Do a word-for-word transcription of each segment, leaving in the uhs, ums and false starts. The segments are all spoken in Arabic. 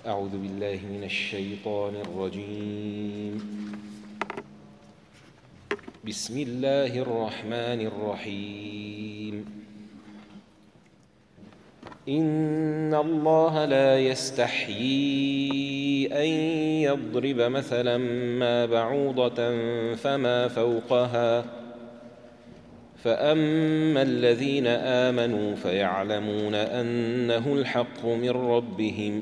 أعوذ بالله من الشيطان الرجيم. بسم الله الرحمن الرحيم. إن الله لا يستحيي أن يضرب مثلا ما بعوضة فما فوقها فأما الذين آمنوا فيعلمون أنه الحق من ربهم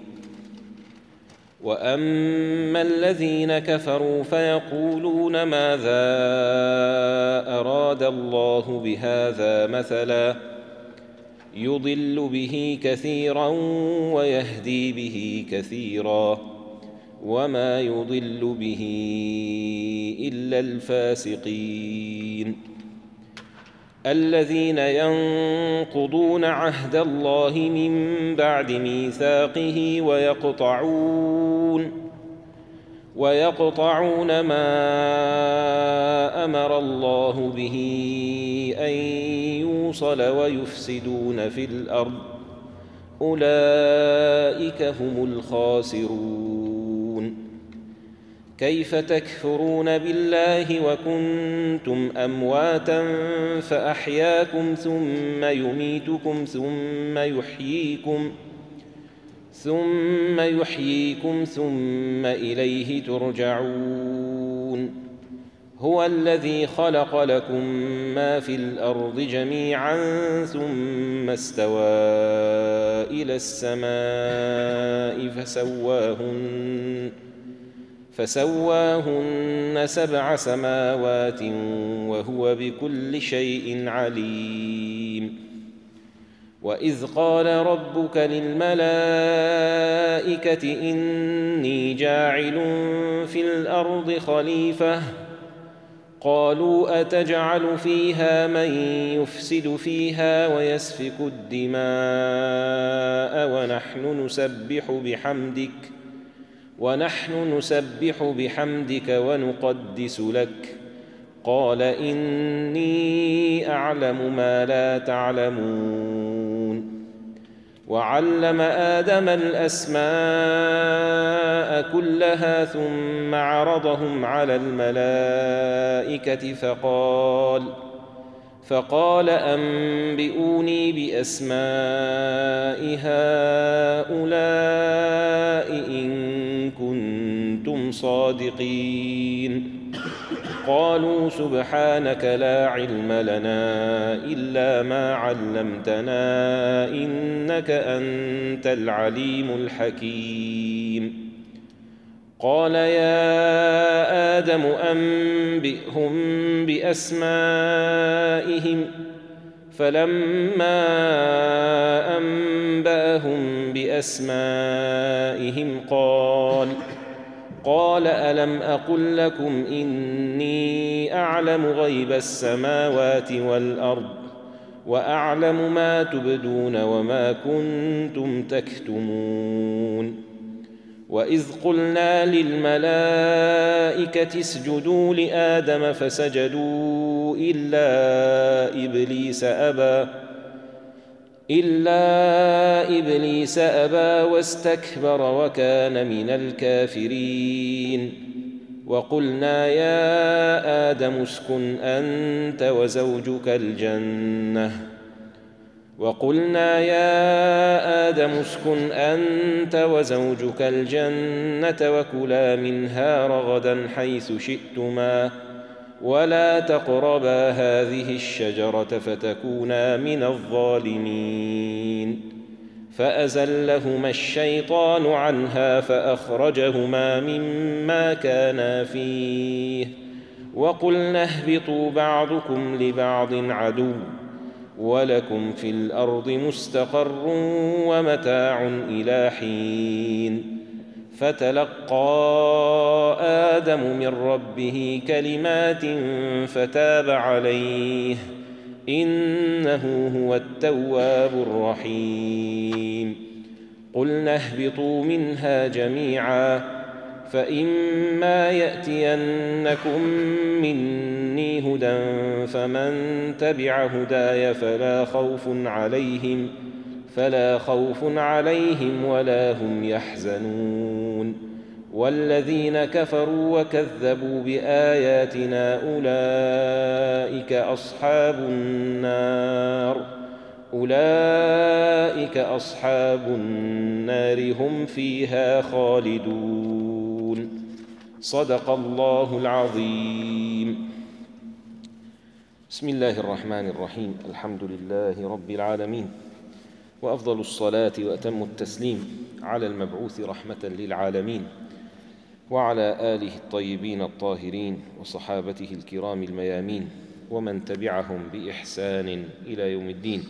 وأما الذين كفروا فيقولون ماذا أراد الله بهذا مثلا يضل به كثيرا ويهدي به كثيرا وما يضل به إلا الفاسقين الذين ينقضون عهد الله من بعد ميثاقه ويقطعون ويقطعون ما أمر الله به أن يوصل ويفسدون في الأرض أولئك هم الخاسرون. كيف تكفرون بالله وكنتم أمواتا فأحياكم ثم يميتكم ثم يحييكم ثم يحييكم ثم إليه ترجعون. هو الذي خلق لكم ما في الأرض جميعا ثم استوى إلى السماء فسواهن فسواهن سبع سماوات وهو بكل شيء عليم. وإذ قال ربك للملائكة إني جاعل في الأرض خليفة قالوا أتجعل فيها من يفسد فيها ويسفك الدماء ونحن نسبح بحمدك ونحن نسبح بحمدك ونقدس لك قال إني أعلم ما لا تعلمون. وعلم آدم الأسماء كلها ثم عرضهم على الملائكة فقال فقال أنبئوني بأسماء هؤلاء إن كنتم صادقين. قالوا سبحانك لا علم لنا إلا ما علمتنا إنك أنت العليم الحكيم. قال يا آدم أنبئهم بأسمائهم فلما أنبأهم بأسمائهم قال قال ألم أقل لكم إني أعلم غيب السماوات والأرض وأعلم ما تبدون وما كنتم تكتمون. وإذ قلنا للملائكة اسجدوا لآدم فسجدوا إلا إبليس أبى إلا إبليس أبى واستكبر وكان من الكافرين. وقلنا يا آدم اسكن أنت وزوجك الجنة وقلنا يا آدم اسكن أنت وزوجك الجنة وكلا منها رغدا حيث شئتما ولا تقربا هذه الشجرة فتكونا من الظالمين. فأزلهما الشيطان عنها فأخرجهما مما كانا فيه وقلنا اهبطوا بعضكم لبعض عدو ولكم في الأرض مستقر ومتاع إلى حين. فتلقى آدم من ربه كلمات فتاب عليه إنه هو التواب الرحيم. قلنا اهبطوا منها جميعا فإما يأتينكم مني هدى فمن تبع هداي فلا خوف عليهم فلا خوف عليهم ولا هم يحزنون والذين كفروا وكذبوا بآياتنا أولئك أصحاب النار أولئك أصحاب النار هم فيها خالدون. صدق الله العظيم. بسم الله الرحمن الرحيم. الحمد لله رب العالمين، وأفضل الصلاة وأتم التسليم على المبعوث رحمة للعالمين وعلى آله الطيبين الطاهرين وصحابته الكرام الميامين ومن تبعهم بإحسان إلى يوم الدين.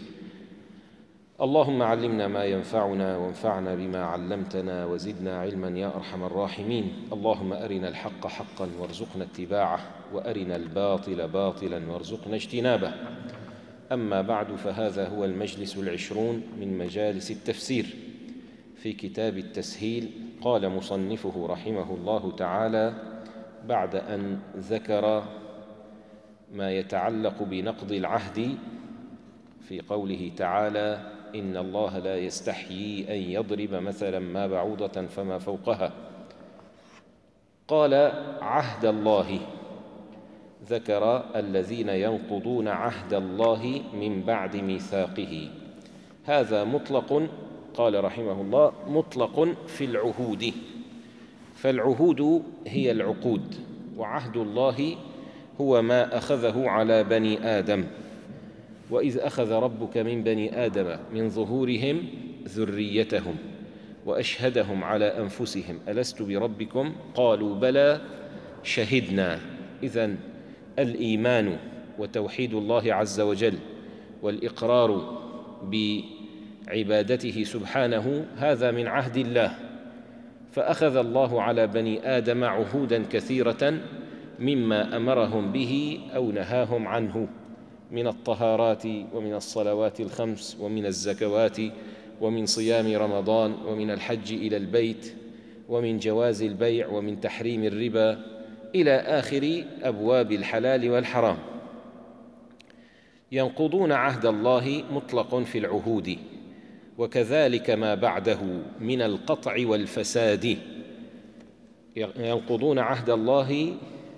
اللهم علمنا ما ينفعنا وانفعنا بما علمتنا وزدنا علما يا أرحم الراحمين. اللهم أرنا الحق حقا وارزقنا اتباعه وأرنا الباطل باطلا وارزقنا اجتنابه. أما بعد، فهذا هو المجلس العشرون من مجالس التفسير في كتاب التسهيل. قال مصنفه رحمه الله تعالى بعد أن ذكر ما يتعلق بنقض العهد في قوله تعالى: إن الله لا يستحيي أن يضرب مثلا ما بعوضة فما فوقها، قال: عهد الله، ذكر الذين ينقضون عهد الله من بعد ميثاقه. هذا مطلق، قال رحمه الله، مطلق في العهود، فالعهود هي العقود، وعهد الله هو ما أخذه على بني آدم. وإذ أخذ ربك من بني آدم من ظهورهم ذريتهم وأشهدهم على أنفسهم ألست بربكم قالوا بلى شهدنا. إذن الإيمان وتوحيد الله عز وجل والإقرار بعبادته سبحانه هذا من عهد الله. فأخذ الله على بني آدم عهودا كثيرة مما أمرهم به أو نهاهم عنه من الطهارات ومن الصلوات الخمس ومن الزكوات ومن صيام رمضان ومن الحج إلى البيت ومن جواز البيع ومن تحريم الربا إلى آخر أبواب الحلال والحرام. ينقضون عهد الله مطلق في العهود، وكذلك ما بعده من القطع والفساد. ينقضون عهد الله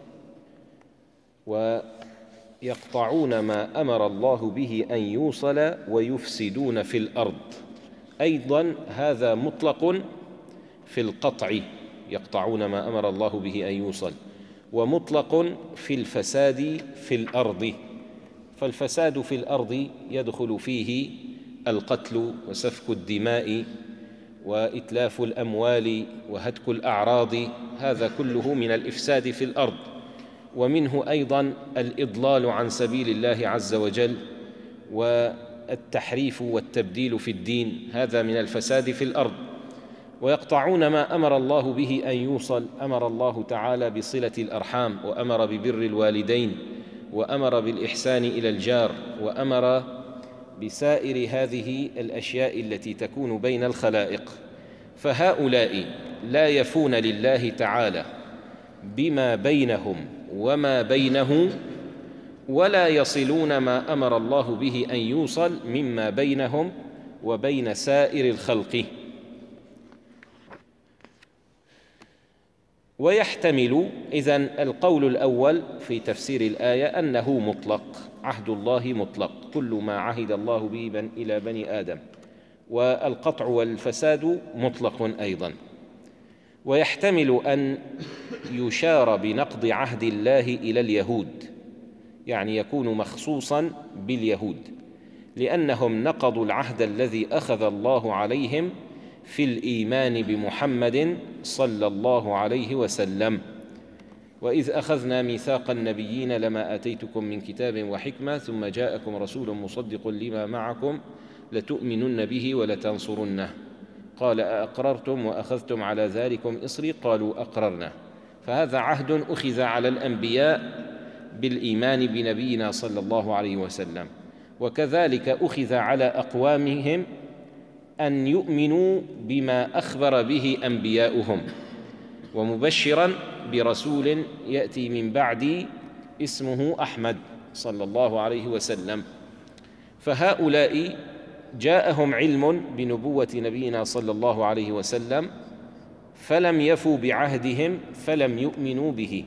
ويقطعون ما أمر الله به أن يوصل ويفسدون في الأرض. أيضا هذا مطلق في القطع، يقطعون ما أمر الله به أن يوصل، ومطلق في الفساد في الأرض. فالفساد في الأرض يدخل فيه القتل وسفك الدماء وإتلاف الأموال وهتك الأعراض، هذا كله من الإفساد في الأرض. ومنه أيضا الإضلال عن سبيل الله عز وجل والتحريف والتبديل في الدين، هذا من الفساد في الأرض. ويقطعون ما أمر الله به أن يوصل. أمر الله تعالى بصلة الأرحام، وأمر ببر الوالدين، وأمر بالإحسان إلى الجار، وأمر بسائر هذه الأشياء التي تكون بين الخلائق. فهؤلاء لا يفون لله تعالى بما بينهم وما بينه، ولا يصلون ما أمر الله به أن يوصل مما بينهم وبين سائر الخلق. ويحتمل إذن القول الأول في تفسير الآية أنه مطلق، عهد الله مطلق، كل ما عهد الله به إلى بني آدم، والقطع والفساد مطلق أيضا. ويحتمل أن يشار بنقض عهد الله إلى اليهود، يعني يكون مخصوصا باليهود، لأنهم نقضوا العهد الذي أخذ الله عليهم في الإيمان بمحمد صلى الله عليه وسلم. وإذ أخذنا ميثاق النبيين لما آتيتكم من كتاب وحكمة ثم جاءكم رسول مصدق لما معكم لتؤمنن به ولتنصرنه قال أأقررتم وأخذتم على ذلكم إصري قالوا أقررنا. فهذا عهد أخذ على الأنبياء بالإيمان بنبينا صلى الله عليه وسلم، وكذلك أخذ على أقوامهم أن يؤمنوا بما أخبر به أنبياؤهم، ومبشرا برسول يأتي من بعدي اسمه أحمد صلى الله عليه وسلم. فهؤلاء جاءهم علم بنبوة نبينا صلى الله عليه وسلم فلم يفوا بعهدهم فلم يؤمنوا به.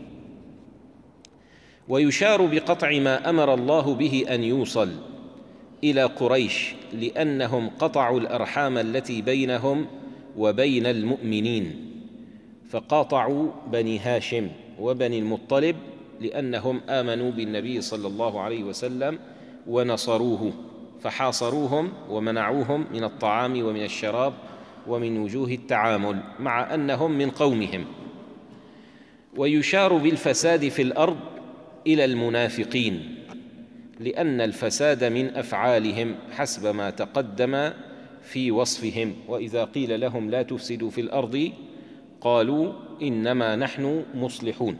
ويشار بقطع ما أمر الله به أن يوصل إلى قريش، لأنهم قطعوا الأرحام التي بينهم وبين المؤمنين، فقاطعوا بني هاشم وبني المطلب لأنهم آمنوا بالنبي صلى الله عليه وسلم ونصروه، فحاصروهم ومنعوهم من الطعام ومن الشراب ومن وجوه التعامل مع أنهم من قومهم. ويشار بالفساد في الأرض إلى المنافقين، لأن الفساد من أفعالهم حسب ما تقدم في وصفهم. وإذا قيل لهم لا تفسدوا في الأرض قالوا إنما نحن مصلحون.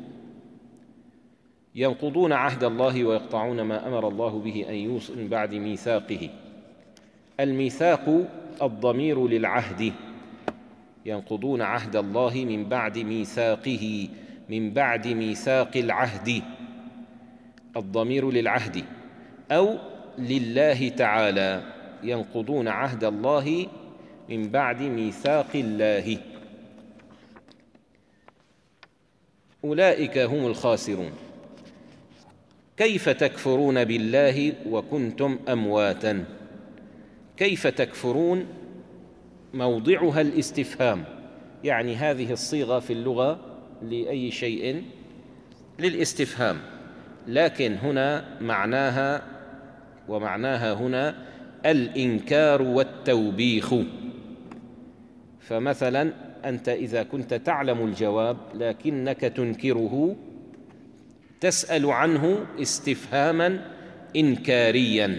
ينقضون عهد الله ويقطعون ما أمر الله به أن يوصل من بعد ميثاقه. الميثاق الضمير للعهد، ينقضون عهد الله من بعد ميثاقه، من بعد ميثاق العهد، الضمير للعهد، أو لله تعالى، ينقضون عهد الله من بعد ميثاق الله. أولئك هم الخاسرون. كيف تكفرون بالله وكنتم أمواتا؟ كيف تكفرون موضعها الاستفهام، يعني هذه الصيغة في اللغة لأي شيء للاستفهام، لكن هنا معناها ومعناها هنا الإنكار والتوبيخ. فمثلا أنت إذا كنت تعلم الجواب لكنك تنكره تسأل عنه استفهاما إنكاريا.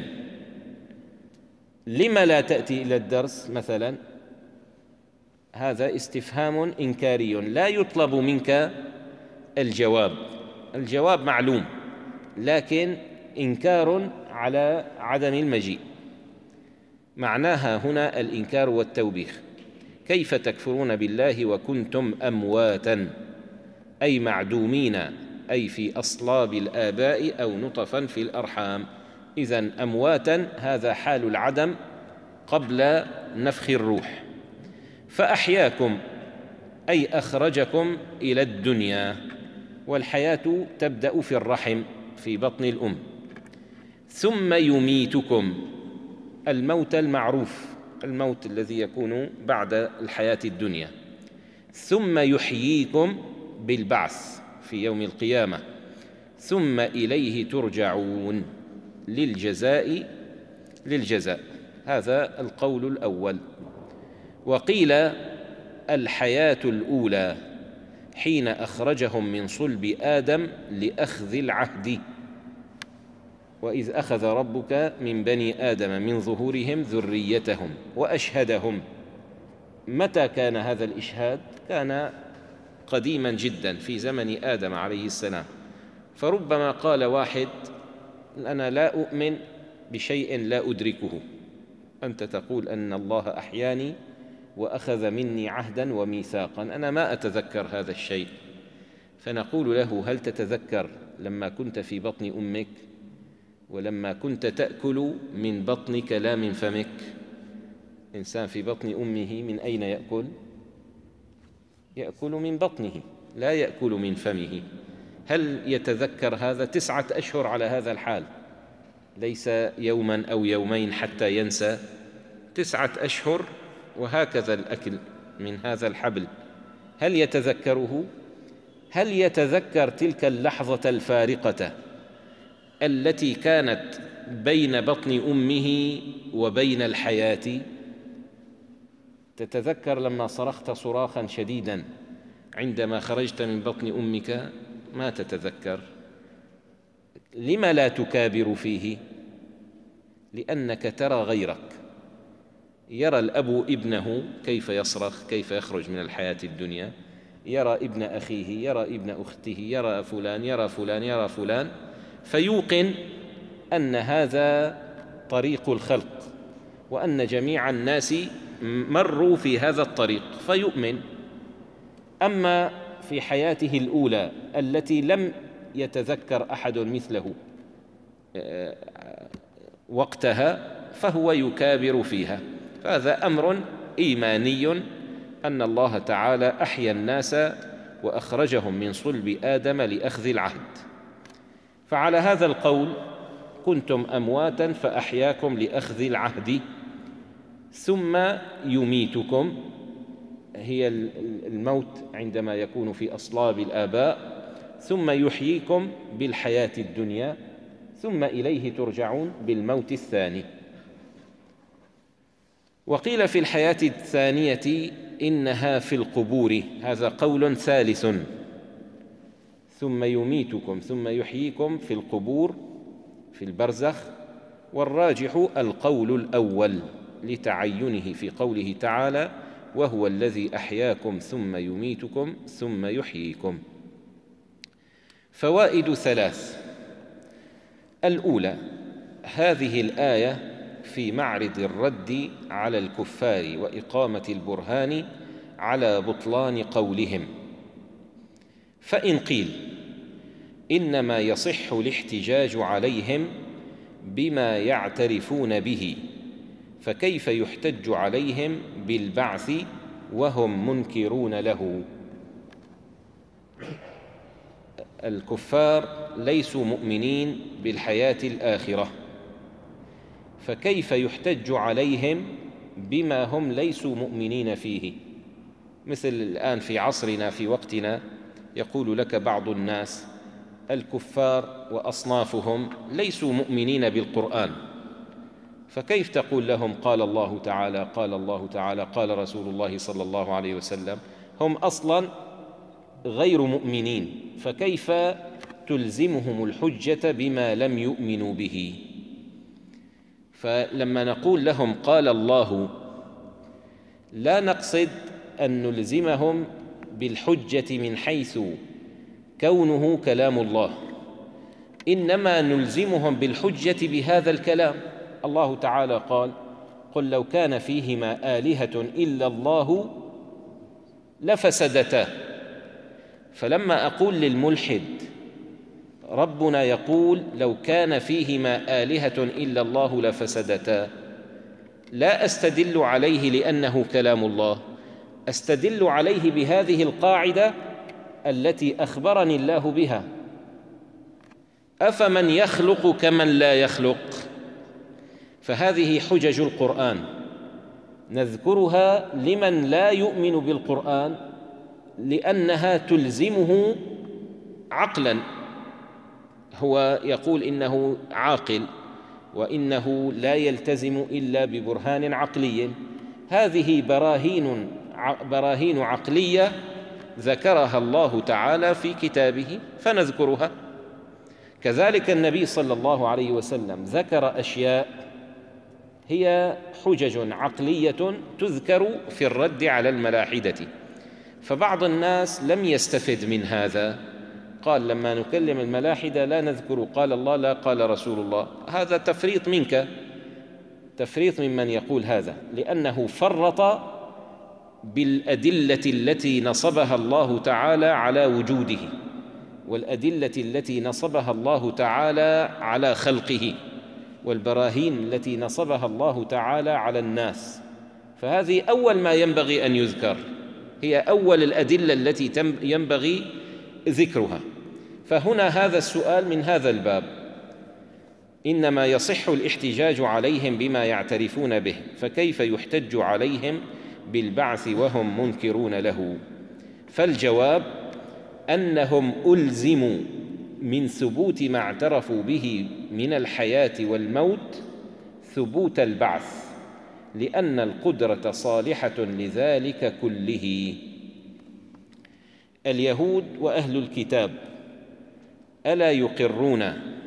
لم لا تأتي إلى الدرس مثلا؟ هذا استفهام إنكاري، لا يطلب منك الجواب، الجواب معلوم، لكن إنكار على عدم المجيء. معناها هنا الإنكار والتوبيخ. كيف تكفرون بالله وكنتم أمواتا، أي معدومين، أي في أصلاب الآباء أو نطفا في الأرحام. إذن أمواتا هذا حال العدم قبل نفخ الروح. فأحياكم أي أخرجكم إلى الدنيا، والحياة تبدأ في الرحم في بطن الأم. ثم يميتكم، الموت المعروف، الموت الذي يكون بعد الحياة الدنيا. ثم يحييكم بالبعث في يوم القيامة. ثم إليه ترجعون للجزاء للجزاء. هذا القول الأول. وقيل الحياة الأولى حين أخرجهم من صلب آدم لأخذ العهد. وإذ أخذ ربك من بني آدم من ظهورهم ذريتهم وأشهدهم. متى كان هذا الإشهاد؟ كان قديما جدا في زمن آدم عليه السلام. فربما قال واحد أنا لا أؤمن بشيء لا أدركه، أنت تقول أن الله أحياني وأخذ مني عهدا وميثاقا، أنا ما أتذكر هذا الشيء. فنقول له هل تتذكر لما كنت في بطن أمك ولما كنت تأكل من بطنك لا من فمك؟ إنسان في بطن أمه من أين يأكل؟ يأكل من بطنه، لا يأكل من فمه. هل يتذكر هذا؟ تسعة أشهر على هذا الحال، ليس يوما أو يومين حتى ينسى، تسعة أشهر وهكذا الأكل من هذا الحبل. هل يتذكره؟ هل يتذكر تلك اللحظة الفارقة التي كانت بين بطن أمه وبين الحياة؟ تتذكر لما صرخت صراخا شديدا عندما خرجت من بطن أمك؟ ما تتذكر. لما لا تكابر فيه؟ لأنك ترى غيرك، يرى الأب ابنه كيف يصرخ، كيف يخرج من الحياة الدنيا، يرى ابن أخيه، يرى ابن أخته، يرى فلان، يرى فلان، يرى فلان، فيوقن أن هذا طريق الخلق وأن جميع الناس مروا في هذا الطريق فيؤمن. أما في حياته الأولى التي لم يتذكر أحد مثله وقتها، فهو يكابر فيها. فهذا أمر إيماني أن الله تعالى أحيا الناس وأخرجهم من صلب آدم لأخذ العهد. فعلى هذا القول كنتم أمواتا فأحياكم لأخذ العهد، ثم يميتكم، هي الموت عندما يكون في أصلاب الآباء، ثم يحييكم بالحياة الدنيا، ثم إليه ترجعون بالموت الثاني. وقيل في الحياة الثانية إنها في القبور، هذا قول ثالث، ثم يميتكم ثم يحييكم في القبور في البرزخ. والراجح القول الأول لتعينه في قوله تعالى: وهو الذي أحياكم ثم يميتكم ثم يحييكم. فوائد ثلاث: الأولى، هذه الآية في معرض الرد على الكفار وإقامة البرهان على بطلان قولهم. فإن قيل إنما يصح الاحتجاج عليهم بما يعترفون به، فكيف يحتج عليهم بالبعث وهم منكرون له؟ الكفار ليسوا مؤمنين بالحياة الآخرة، فكيف يحتج عليهم بما هم ليسوا مؤمنين فيه؟ مثل الآن في عصرنا في وقتنا يقول لك بعض الناس الكفار وأصنافهم ليسوا مؤمنين بالقرآن، فكيف تقول لهم قال الله تعالى قال الله تعالى قال رسول الله صلى الله عليه وسلم؟ هم أصلاً غير مؤمنين، فكيف تلزمهم الحجة بما لم يؤمنوا به؟ فلما نقول لهم قال الله، لا نقصد أن نلزمهم بالحجة من حيث كونه كلام الله، إنما نلزمهم بالحجة بهذا الكلام. الله تعالى قال: قل لو كان فيهما آلهة إلا الله لفسدتا. فلما أقول للملحد ربنا يقول لو كان فيهما آلهة إلا الله لفسدتا، لا أستدل عليه لأنه كلام الله، أستدل عليه بهذه القاعدة التي أخبرني الله بها: أفمن يخلق كمن لا يخلق. فهذه حجج القرآن نذكرها لمن لا يؤمن بالقرآن، لأنها تلزمه عقلاً. هو يقول إنه عاقل وإنه لا يلتزم إلا ببرهان عقلي. هذه براهين براهين عقلية ذكرها الله تعالى في كتابه فنذكرها. كذلك النبي صلى الله عليه وسلم ذكر أشياء هي حجج عقلية تذكر في الرد على الملاحدة. فبعض الناس لم يستفد من هذا، قال لما نكلم الملاحدة لا نذكر قال الله لا قال رسول الله. هذا تفريط منك، تفريط ممن يقول هذا، لأنه فرط بالأدلة التي نصبها الله تعالى على وجوده، والأدلة التي نصبها الله تعالى على خلقه، والبراهين التي نصبها الله تعالى على الناس. فهذه أول ما ينبغي أن يذكر، هي أول الأدلة التي ينبغي ذكرها. فهنا هذا السؤال من هذا الباب: إنما يصح الاحتجاج عليهم بما يعترفون به، فكيف يحتج عليهم بالبعث وهم منكرون له؟ فالجواب أنهم ألزموا من ثبوت ما اعترفوا به من الحياة والموت ثبوت البعث، لأن القدرة صالحة لذلك كله. اليهود وأهل الكتاب ألا يقرون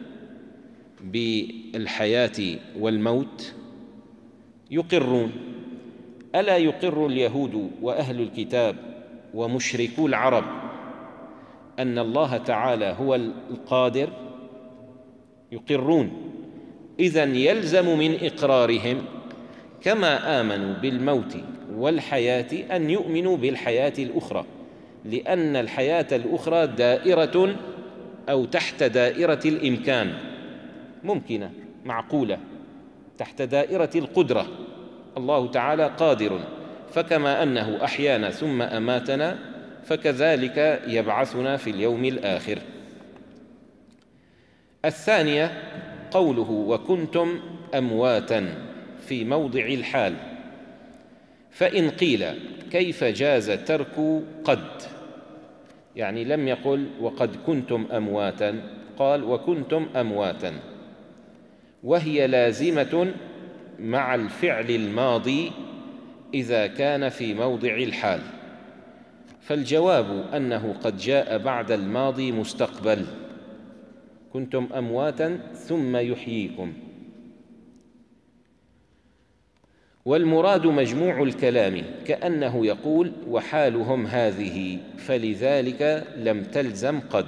بالحياة والموت؟ يقرون. ألا يقر اليهود وأهل الكتاب ومشركو العرب أن الله تعالى هو القادر؟ يقرون. إذن يلزم من إقرارهم كما آمنوا بالموت والحياة أن يؤمنوا بالحياة الأخرى، لأن الحياة الأخرى دائرة أو تحت دائرة الإمكان، ممكنة معقولة. تحت دائرة القدرة. الله تعالى قادر، فكما أنه أحيانا ثم أماتنا فكذلك يبعثنا في اليوم الآخر. الثانية قوله وكنتم أمواتا في موضع الحال. فإن قيل كيف جاز ترك قد، يعني لم يقل وقد كنتم أمواتا، قال وكنتم أمواتا، وهي لازمة مع الفعل الماضي إذا كان في موضع الحال، فالجواب أنه قد جاء بعد الماضي مستقبل، كنتم أمواتا ثم يحييكم. والمراد مجموع الكلام، كأنه يقول وحالهم هذه، فلذلك لم تلزم قد.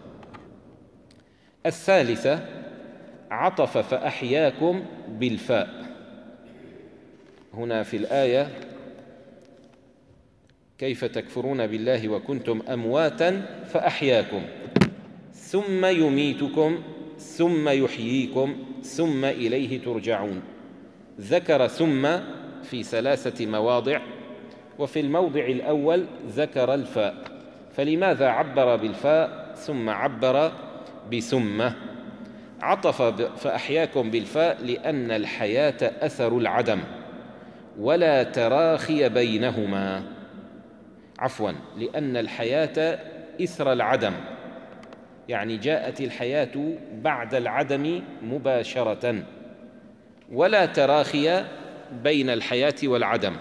الثالثة عطف فأحياكم بالفاء. هنا في الآية كيف تكفرون بالله وكنتم أمواتا فأحياكم، ثم يميتكم ثم يحييكم ثم إليه ترجعون. ذكر ثم في ثلاثة مواضع، وفي الموضع الأول ذكر الفاء، فلماذا عبر بالفاء ثم عبر بثم؟ عطف فأحياكم بالفاء لأن الحياة أثر العدم ولا تراخي بينهما، عفوا لأن الحياة إثر العدم، يعني جاءت الحياة بعد العدم مباشرة، ولا تراخي بين الحياة والعدم.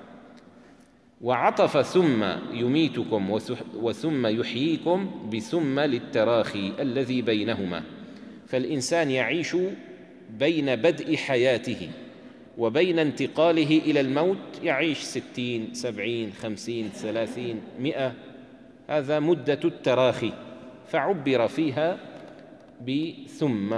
وعطف ثم يميتكم وثم يحييكم بثم للتراخي الذي بينهما، فالإنسان يعيش بين بدء حياته وبين انتقاله إلى الموت، يعيش ستين سبعين خمسين ثلاثين مئة، هذا مدة التراخي، فعبر فيها بثم.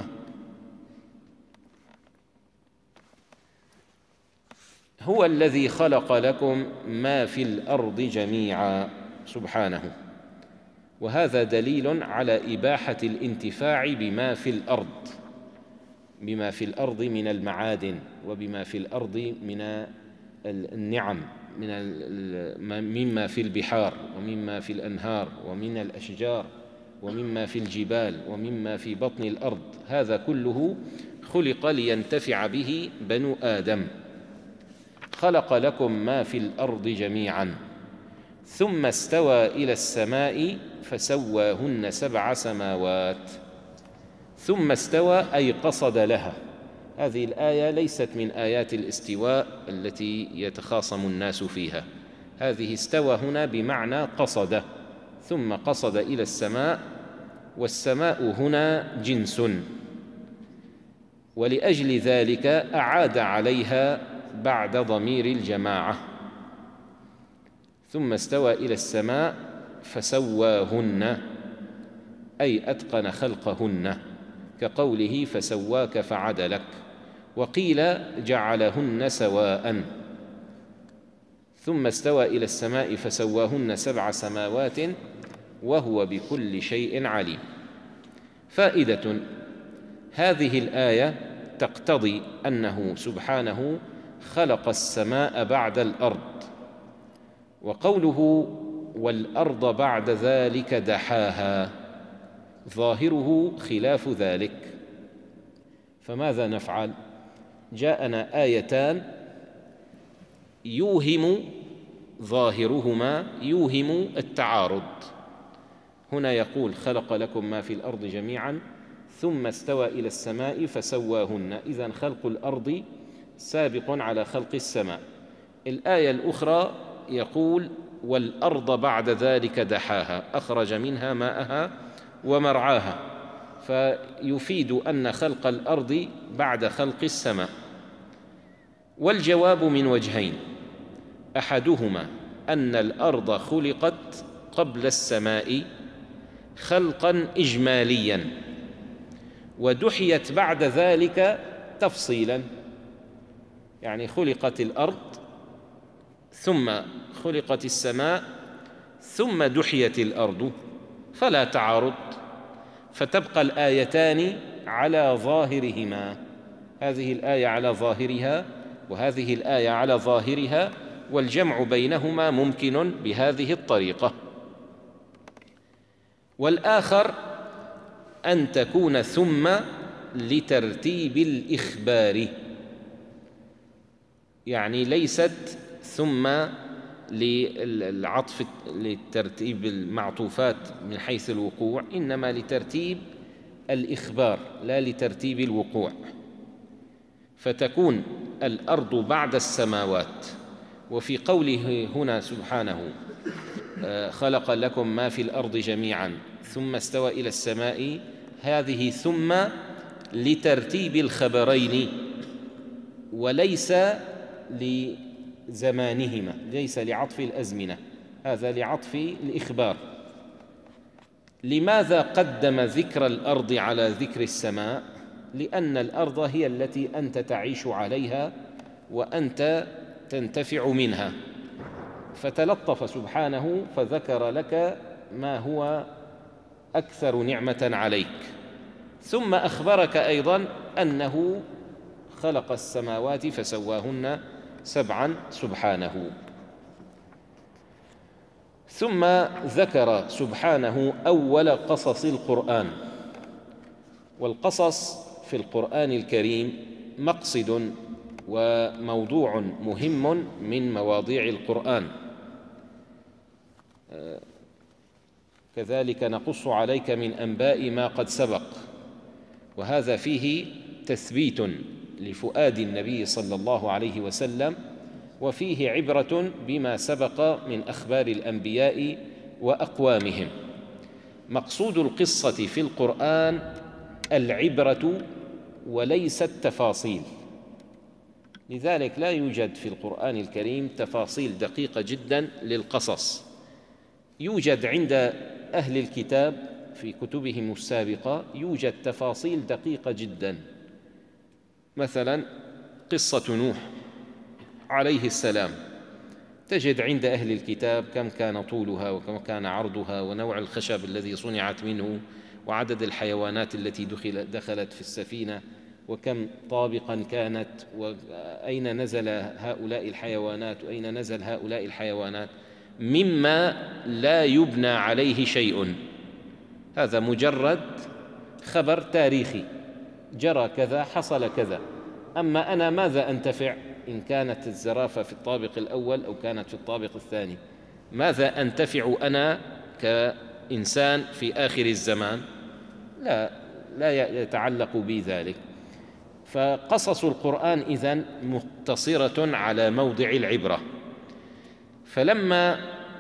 هو الذي خلق لكم ما في الأرض جميعا سبحانه، وهذا دليل على إباحة الانتفاع بما في الأرض، بما في الأرض من المعادن، وبما في الأرض من النعم، من مما في البحار، ومما في الأنهار، ومن الأشجار، ومما في الجبال، ومما في بطن الأرض، هذا كله خلق لينتفع به بنو آدم. خلق لكم ما في الأرض جميعا ثم استوى إلى السماء فسواهن سبع سماوات. ثم استوى أي قصد لها. هذه الآية ليست من آيات الاستواء التي يتخاصم الناس فيها، هذه استوى هنا بمعنى قصد، ثم قصد إلى السماء، والسماء هنا جنس، ولأجل ذلك أعاد عليها بعد ضمير الجماعة. ثم استوى إلى السماء فسواهن أي أتقن خلقهن، كقوله فسواك فعدلك، وقيل جعلهن سواء. ثم استوى إلى السماء فسواهن سبع سماوات وهو بكل شيء عليم. فائدة: هذه الآية تقتضي أنه سبحانه خلق السماء بعد الأرض، وقوله والأرض بعد ذلك دحاها ظاهره خلاف ذلك. فماذا نفعل؟ جاءنا آيتان يوهم ظاهرهما يوهم التعارض. هنا يقول خلق لكم ما في الأرض جميعا ثم استوى إلى السماء فسواهن، إذن خلق الأرض سابق على خلق السماء. الآية الأخرى يقول والأرض بعد ذلك دحاها، أخرج منها ماءها ومرعاها، فيفيد أن خلق الأرض بعد خلق السماء. والجواب من وجهين: أحدهما أن الأرض خلقت قبل السماء خلقا إجماليا، ودحيت بعد ذلك تفصيلا، يعني خلقت الأرض ثم خلقت السماء ثم دحيت الأرض، فلا تعارض، فتبقى الآيتان على ظاهرهما. هذه الآية على ظاهرها وهذه الآية على ظاهرها، والجمع بينهما ممكن بهذه الطريقة. والآخر أن تكون ثم لترتيب الإخبار، يعني ليست ثم للعطف لترتيب المعطوفات من حيث الوقوع، إنما لترتيب الإخبار لا لترتيب الوقوع. فتكون الأرض بعد السماوات. وفي قوله هنا سبحانه خلق لكم ما في الأرض جميعا ثم استوى إلى السماء، هذه ثم لترتيب الخبرين وليس لزمانهما، ليس لعطف الأزمنة، هذا لعطف الإخبار. لماذا قدم ذكر الأرض على ذكر السماء؟ لأن الأرض هي التي أنت تعيش عليها وأنت تنتفع منها، فتلطف سبحانه فذكر لك ما هو أكثر نعمة عليك، ثم أخبرك أيضا أنه خلق السماوات فسواهن سبعا سبحانه. ثم ذكر سبحانه أول قصص القرآن. والقصص في القرآن الكريم مقصد وموضوع مهم من مواضيع القرآن. كذلك نقص عليك من أنباء ما قد سبق، وهذا فيه تثبيت لفؤاد النبي صلى الله عليه وسلم، وفيه عبرة بما سبق من أخبار الأنبياء وأقوامهم. مقصود القصة في القرآن العبرة وليس التفاصيل، لذلك لا يوجد في القرآن الكريم تفاصيل دقيقة جدا للقصص. يوجد عند أهل الكتاب في كتبهم السابقة يوجد تفاصيل دقيقة جدا، مثلا قصة نوح عليه السلام، تجد عند أهل الكتاب كم كان طولها وكم كان عرضها ونوع الخشب الذي صنعت منه وعدد الحيوانات التي دخلت في السفينة وكم طابقا كانت وأين نزل هؤلاء الحيوانات وأين نزل هؤلاء الحيوانات، مما لا يبنى عليه شيء، هذا مجرد خبر تاريخي جرى كذا حصل كذا. أما أنا ماذا أنتفع إن كانت الزرافة في الطابق الأول أو كانت في الطابق الثاني؟ ماذا أنتفع أنا كإنسان في آخر الزمان؟ لا لا يتعلق بي ذلك. فقصص القرآن إذن مقتصرة على موضع العبرة. فلما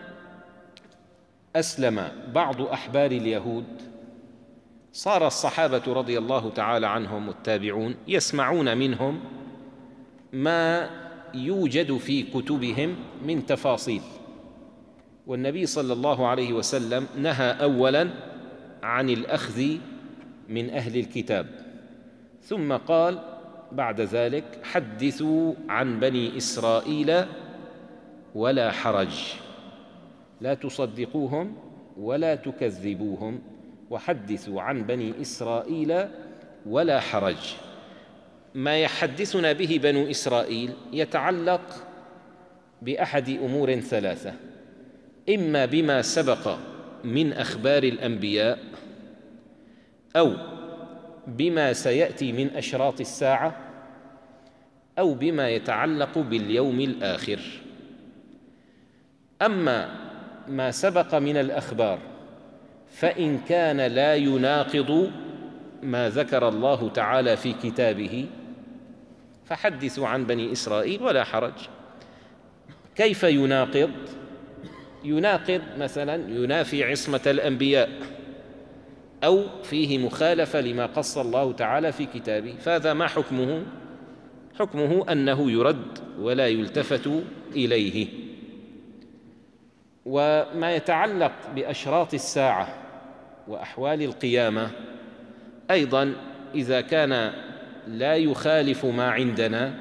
أسلم بعض أحبار اليهود صار الصحابة رضي الله تعالى عنهم والتابعون يسمعون منهم ما يوجد في كتبهم من تفاصيل، والنبي صلى الله عليه وسلم نهى أولا عن الأخذ من أهل الكتاب، ثم قال بعد ذلك حدثوا عن بني إسرائيل ولا حرج، لا تصدقوهم ولا تكذبوهم، وحدثوا عن بني إسرائيل ولا حرج. ما يحدثنا به بنو إسرائيل يتعلق بأحد أمور ثلاثة: إما بما سبق من أخبار الأنبياء، أو بما سيأتي من أشراط الساعة، أو بما يتعلق باليوم الآخر. أما ما سبق من الأخبار فإن كان لا يناقض ما ذكر الله تعالى في كتابه فحدثوا عن بني إسرائيل ولا حرج. كيف يناقض؟ يناقض مثلا ينافي عصمة الأنبياء أو فيه مخالفة لما قص الله تعالى في كتابه، فهذا ما حكمه؟ حكمه أنه يرد ولا يلتفت إليه. وما يتعلق بأشراط الساعة وأحوال القيامة أيضا إذا كان لا يخالف ما عندنا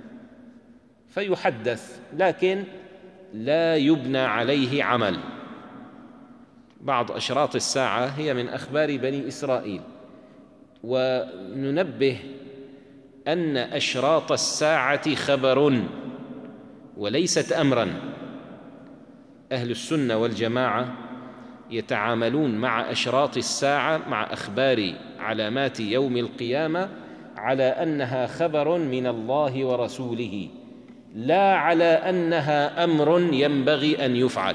فيحدث، لكن لا يبنى عليه عمل. بعض أشراط الساعة هي من أخبار بني إسرائيل، وننبه أن أشراط الساعة خبر وليست أمرا. أهل السنة والجماعة يتعاملون مع أشراط الساعة، مع أخبار علامات يوم القيامة، على أنها خبر من الله ورسوله، لا على أنها أمر ينبغي أن يفعل.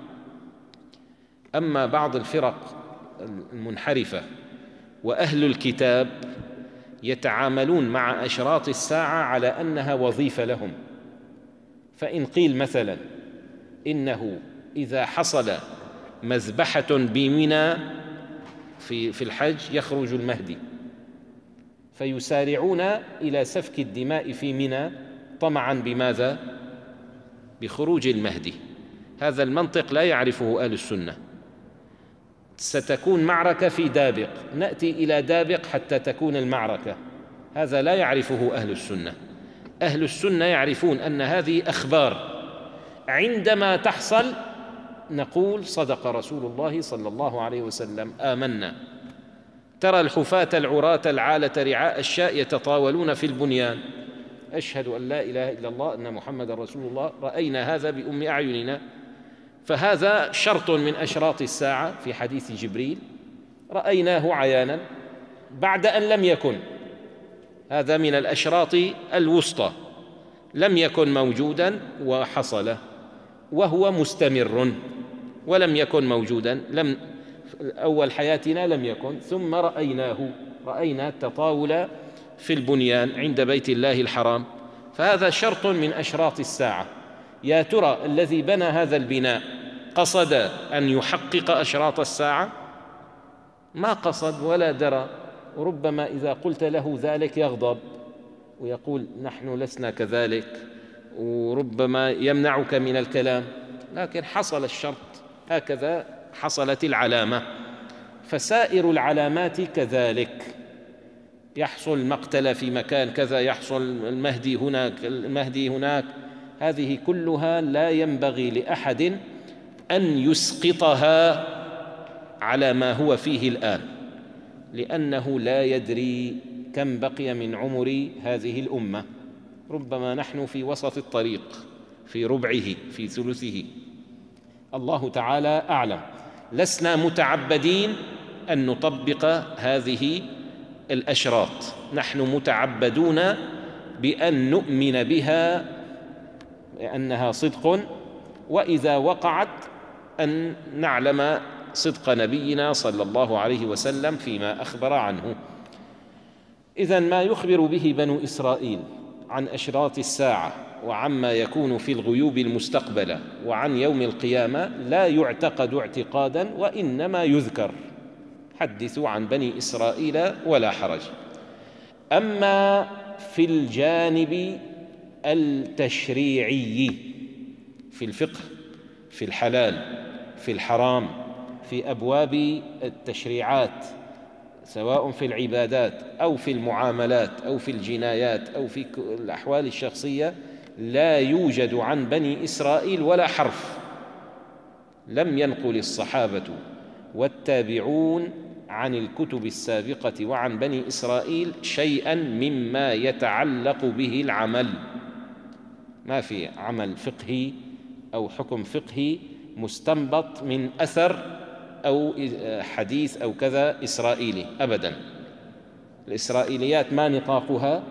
أما بعض الفرق المنحرفة وأهل الكتاب يتعاملون مع أشراط الساعة على أنها وظيفة لهم. فإن قيل مثلا إنه إذا حصل مذبحة بمنى في في الحج يخرج المهدي، فيسارعون إلى سفك الدماء في منى طمعا بماذا؟ بخروج المهدي. هذا المنطق لا يعرفه أهل السنة. ستكون معركة في دابق، نأتي إلى دابق حتى تكون المعركة، هذا لا يعرفه أهل السنة. أهل السنة يعرفون أن هذه أخبار، عندما تحصل نقول صدق رسول الله صلى الله عليه وسلم، آمنا. ترى الحفاة العراة العالة رعاء الشاء يتطاولون في البنيان، أشهد أن لا إله إلا الله أن محمد رسول الله، رأينا هذا بأم أعيننا. فهذا شرط من أشراط الساعة في حديث جبريل، رأيناه عيانا بعد أن لم يكن. هذا من الأشراط الوسطى، لم يكن موجودا وحصل، وهو مستمر، ولم يكن موجودا، لم أول حياتنا لم يكن، ثم رأيناه، رأينا التطاول في البنيان عند بيت الله الحرام. فهذا شرط من أشراط الساعة. يا ترى الذي بنى هذا البناء قصد أن يحقق أشراط الساعة؟ ما قصد ولا درى. وربما إذا قلت له ذلك يغضب ويقول نحن لسنا كذلك، وربما يمنعك من الكلام، لكن حصل الشرط، هكذا حصلت العلامة. فسائر العلامات كذلك، يحصل مقتل في مكان كذا، يحصل المهدي هناك، المهدي هناك، هذه كلها لا ينبغي لأحد أن يسقطها على ما هو فيه الآن، لأنه لا يدري كم بقي من عمر هذه الأمة. ربما نحن في وسط الطريق، في ربعه، في ثلثه، الله تعالى أعلم. لسنا متعبدين أن نطبق هذه الأشراط، نحن متعبدون بأن نؤمن بها لأنها صدق، وإذا وقعت أن نعلم صدق نبينا صلى الله عليه وسلم فيما أخبر عنه. إذن ما يخبر به بنو إسرائيل عن أشراط الساعة وعما يكون في الغيوب المستقبلة وعن يوم القيامة لا يعتقد اعتقادا، وإنما يذكر، حدثوا عن بني إسرائيل ولا حرج. أما في الجانب التشريعي، في الفقه، في الحلال، في الحرام، في أبواب التشريعات، سواء في العبادات أو في المعاملات أو في الجنايات أو في الأحوال الشخصية، لا يوجد عن بني إسرائيل ولا حرف. لم ينقل الصحابة والتابعون عن الكتب السابقة وعن بني إسرائيل شيئا مما يتعلق به العمل. ما في عمل فقهي أو حكم فقهي مستنبط من أثر أو حديث أو كذا إسرائيلي أبدا. الإسرائيليات ما نطاقها؟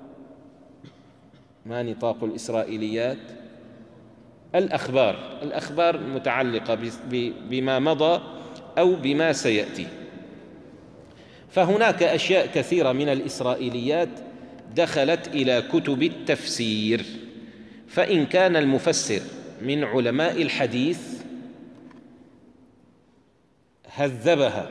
ما نطاق الإسرائيليات؟ الأخبار، الأخبار متعلقة بما مضى أو بما سيأتي. فهناك أشياء كثيرة من الإسرائيليات دخلت إلى كتب التفسير، فإن كان المفسر من علماء الحديث هذبها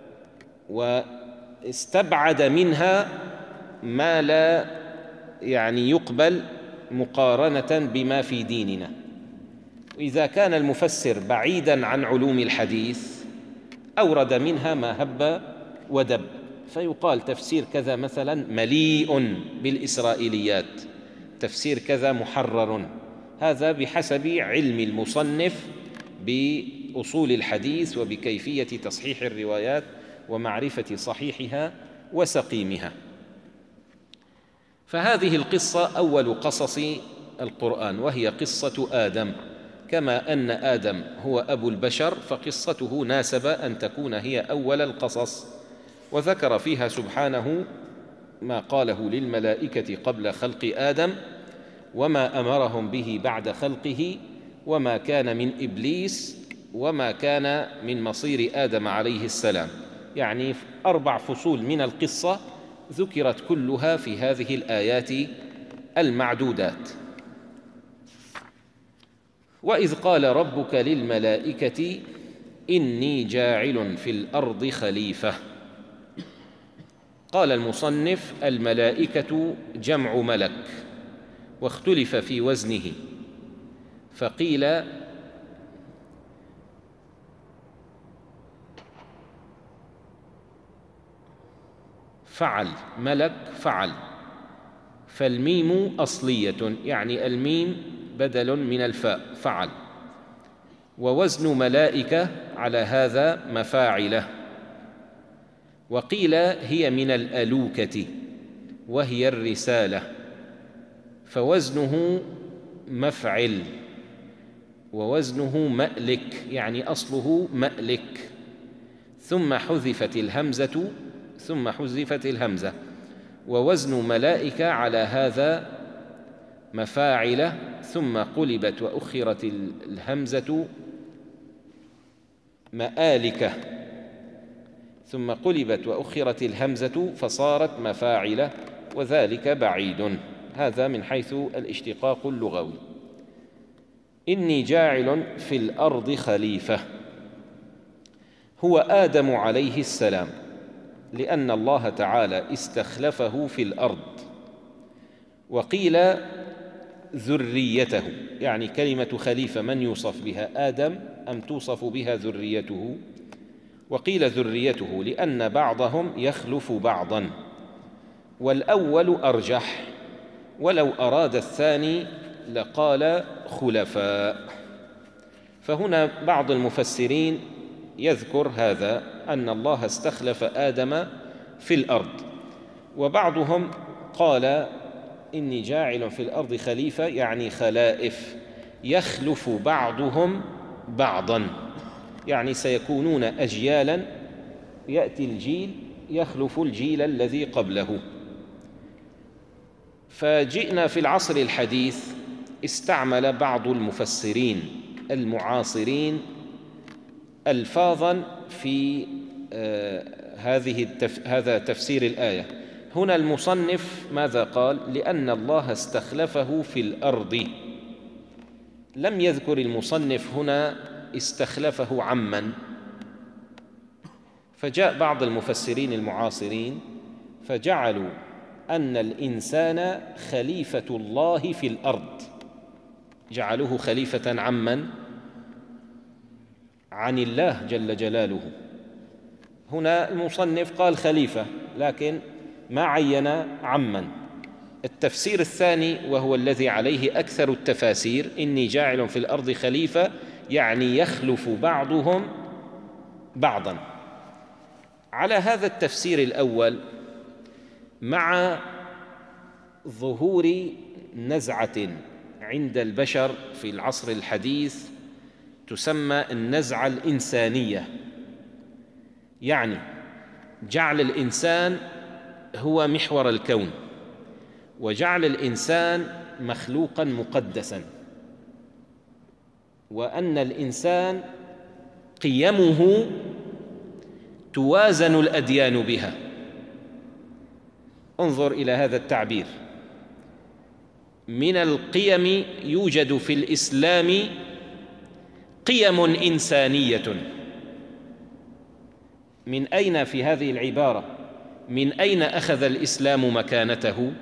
واستبعد منها ما لا يعني يقبل مقارنة بما في ديننا. وإذا كان المفسر بعيداً عن علوم الحديث أورد منها ما هب ودب، فيقال تفسير كذا مثلا مليء بالإسرائيليات، تفسير كذا محرر. هذا بحسب علم المصنف بأصول الحديث وبكيفية تصحيح الروايات ومعرفة صحيحها وسقيمها. فهذه القصة أول قصص القرآن، وهي قصة آدم. كما أن آدم هو أبو البشر فقصته ناسب أن تكون هي أول القصص. وذكر فيها سبحانه ما قاله للملائكة قبل خلق آدم، وما أمرهم به بعد خلقه، وما كان من إبليس، وما كان من مصير آدم عليه السلام. يعني أربع فصول من القصة ذكرت كلها في هذه الآيات المعدودات. وإذ قال ربك للملائكة إني جاعل في الأرض خليفة. قال المصنف: الملائكة جمع ملك، واختلف في وزنه، فقيل فعل، ملك فعل، فالميم أصلية، يعني الميم بدل من الفاء، فعل. ووزن ملائكة على هذا مفاعلة. وقيل هي من الألوكة وهي الرسالة، فوزنه مفعل، ووزنه مألك، يعني أصله مألك، ثم حذفت الهمزة ثم حذفت الهمزة ووزن ملائكة على هذا مفاعلة، ثم قلبت وأخرت الهمزة مآلكة، ثم قلبت وأخرت الهمزة فصارت مفاعلة، وذلك بعيد. هذا من حيث الاشتقاق اللغوي. إني جاعل في الأرض خليفة، هو آدم عليه السلام، لأن الله تعالى استخلفه في الأرض. وقيل ذريته، يعني كلمة خليفة من يوصف بها، آدم أم توصف بها ذريته؟ وقيل ذريته لأن بعضهم يخلف بعضا، والأول أرجح، ولو أراد الثاني لقال خلفاء. فهنا بعض المفسرين يذكر هذا، أن الله استخلف آدم في الأرض، وبعضهم قال إني جاعل في الأرض خليفة، يعني خلائف، يخلف بعضهم بعضا، يعني سيكونون أجيالا، يأتي الجيل يخلف الجيل الذي قبله. فجئنا في العصر الحديث استعمل بعض المفسرين المعاصرين ألفاظا في آه هذه التف... هذا تفسير الآية. هنا المصنف ماذا قال؟ لأن الله استخلفه في الأرض. لم يذكر المصنف هنا استخلفه عمن، فجاء بعض المفسرين المعاصرين فجعلوا أن الإنسان خليفة الله في الأرض، جعلوه خليفة عمن؟ عن الله جل جلاله. هنا المصنف قال خليفة لكن ما عين عمن. التفسير الثاني وهو الذي عليه أكثر التفاسير: إني جاعل في الأرض خليفة، يعني يخلف بعضهم بعضا. على هذا التفسير الأول، مع ظهور نزعة عند البشر في العصر الحديث تسمى النزعة الإنسانية، يعني جعل الإنسان هو محور الكون، وجعل الإنسان مخلوقا مقدسا، وأن الإنسان قيمه توازن الأديان بها. انظر إلى هذا التعبير: من القيم يوجد في الإسلام قيم إنسانية. من أين في هذه العبارة؟ من أين أخذ الإسلام مكانته؟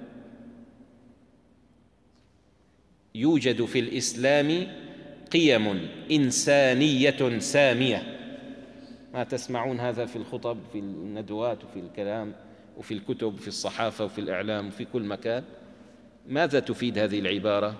يوجد في الإسلام قيم إنسانية سامية. ما تسمعون هذا في الخطب، في الندوات، وفي الكلام، وفي الكتب، في الصحافة، وفي الإعلام، وفي كل مكان. ماذا تفيد هذه العبارة؟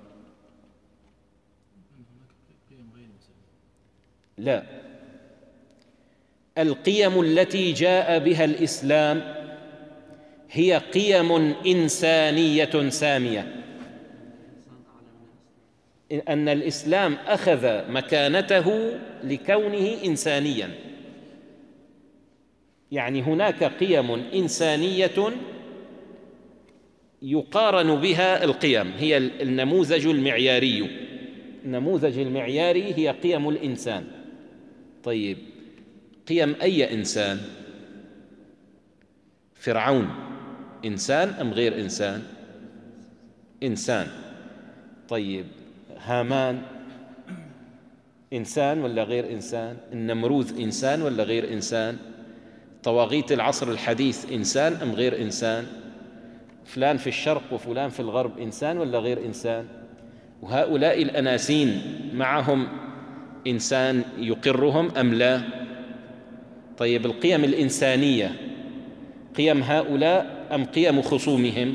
لا، القيم التي جاء بها الإسلام هي قيم إنسانية سامية. أن الإسلام أخذ مكانته لكونه إنسانيا، يعني هناك قيم إنسانية يقارن بها القيم، هي النموذج المعياري. النموذج المعياري هي قيم الإنسان. طيب، قيم أي إنسان؟ فرعون إنسان أم غير إنسان؟ إنسان. طيب، هامان إنسان ولا غير إنسان؟ النمروذ إنسان ولا غير إنسان؟ طواغيت العصر الحديث إنسان أم غير إنسان؟ فلان في الشرق وفلان في الغرب إنسان ولا غير إنسان؟ وهؤلاء الأناسين معهم إنسان يقرهم أم لا؟ طيب، القيم الإنسانية قيم هؤلاء أم قيم خصومهم؟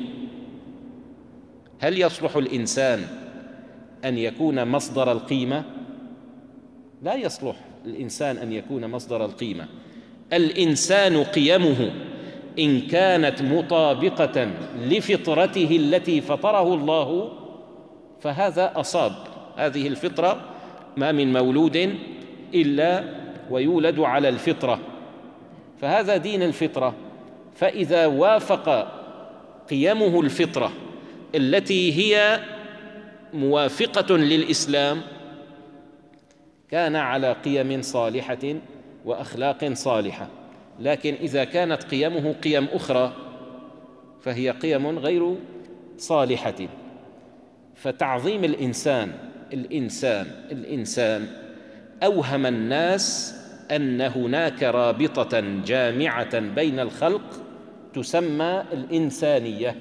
هل يصلح الإنسان أن يكون مصدر القيمة؟ لا يصلح الإنسان أن يكون مصدر القيمة. الإنسان قيمه إن كانت مطابقة لفطرته التي فطره الله فهذا أصاب. هذه الفطرة ما من مولود إلا ويولد على الفطرة، فهذا دين الفطرة. فإذا وافق قيمه الفطرة التي هي موافقة للإسلام كان على قيم صالحة وأخلاق صالحة. لكن إذا كانت قيمه قيم أخرى فهي قيم غير صالحة. فتعظيم الإنسان الإنسان الإنسان أوهم الناس أن هناك رابطة جامعة بين الخلق تسمى الإنسانية.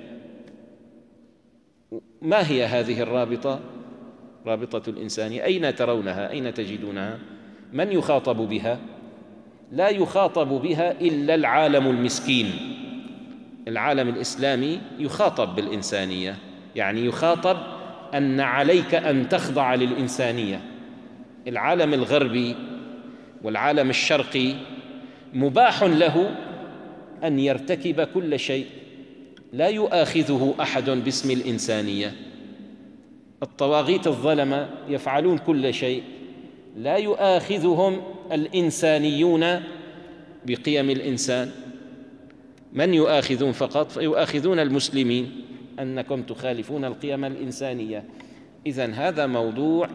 ما هي هذه الرابطة؟ رابطة الإنسانية أين ترونها؟ أين تجدونها؟ من يخاطب بها؟ لا يخاطب بها إلا العالم المسكين. العالم الإسلامي يخاطب بالإنسانية، يعني يخاطب أن عليك أن تخضع للإنسانية. العالم الغربي والعالم الشرقي مباح له أن يرتكب كل شيء، لا يؤاخذه أحد باسم الإنسانية. الطواغيت الظلمة يفعلون كل شيء، لا يؤاخذهم الإنسانيون بقيم الإنسان. من يؤاخذون فقط؟ فيؤاخذون المسلمين أنكم تخالفون القيم الإنسانية. إذن هذا موضوع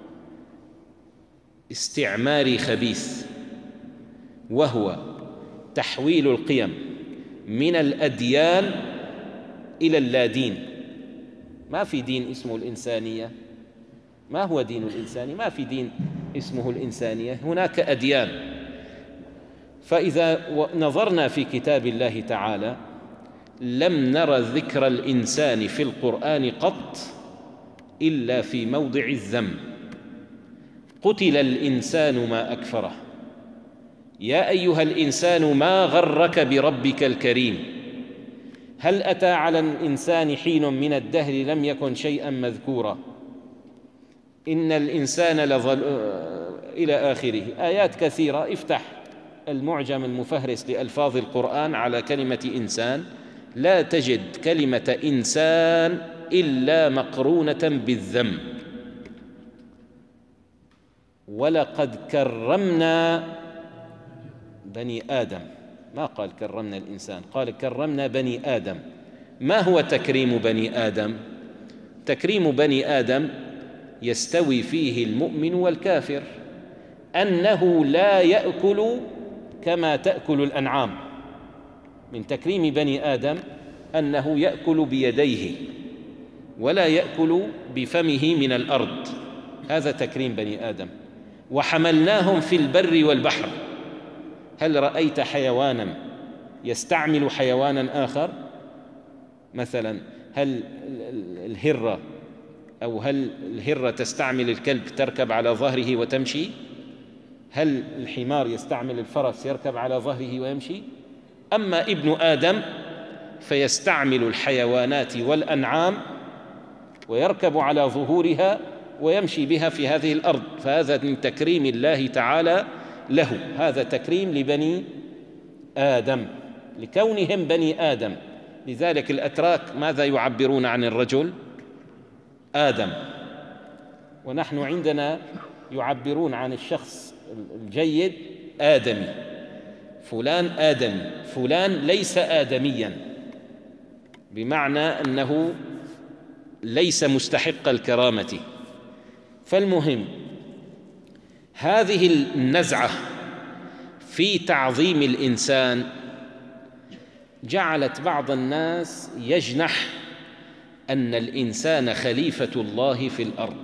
استعماري خبيث، وهو تحويل القيم من الأديان إلى اللادين. ما في دين اسمه الإنسانية. ما هو دين الإنسانية؟ ما في دين اسمه الإنسانية، هناك أديان. فإذا نظرنا في كتاب الله تعالى لم نر ذكر الإنسان في القرآن قط إلا في موضع الذم. قتل الإنسان ما أكفره، يا أيها الإنسان ما غرك بربك الكريم، هل أتى على الإنسان حين من الدهر لم يكن شيئا مذكورا، إن الإنسان لظل... إلى آخره. آيات كثيرة. افتح المعجم المفهرس لألفاظ القرآن على كلمة إنسان لا تجد كلمة إنسان إلا مقرونة بالذم. ولقد كرمنا بني آدم، ما قال كرمنا الإنسان، قال كرمنا بني آدم. ما هو تكريم بني آدم؟ تكريم بني آدم يستوي فيه المؤمن والكافر، أنه لا يأكل كما تأكل الأنعام. من تكريم بني آدم أنه يأكل بيديه ولا يأكل بفمه من الأرض، هذا تكريم بني آدم. وحملناهم في البر والبحر. هل رأيت حيوانا يستعمل حيوانا آخر؟ مثلا هل الهرة أو هل الهرة تستعمل الكلب تركب على ظهره وتمشي؟ هل الحمار يستعمل الفرس يركب على ظهره ويمشي؟ أما ابن آدم فيستعمل الحيوانات والأنعام ويركب على ظهورها ويمشي بها في هذه الأرض. فهذا من تكريم الله تعالى له، هذا تكريم لبني آدم لكونهم بني آدم. لذلك الأتراك ماذا يعبرون عن الرجل؟ آدم. ونحن عندنا يعبرون عن الشخص الجيد آدمي، فلان آدمي، فلان ليس آدميا، بمعنى أنه ليس مستحق الكرامة. فالمهم هذه النزعة في تعظيم الإنسان جعلت بعض الناس يجنح أن الإنسان خليفة الله في الأرض.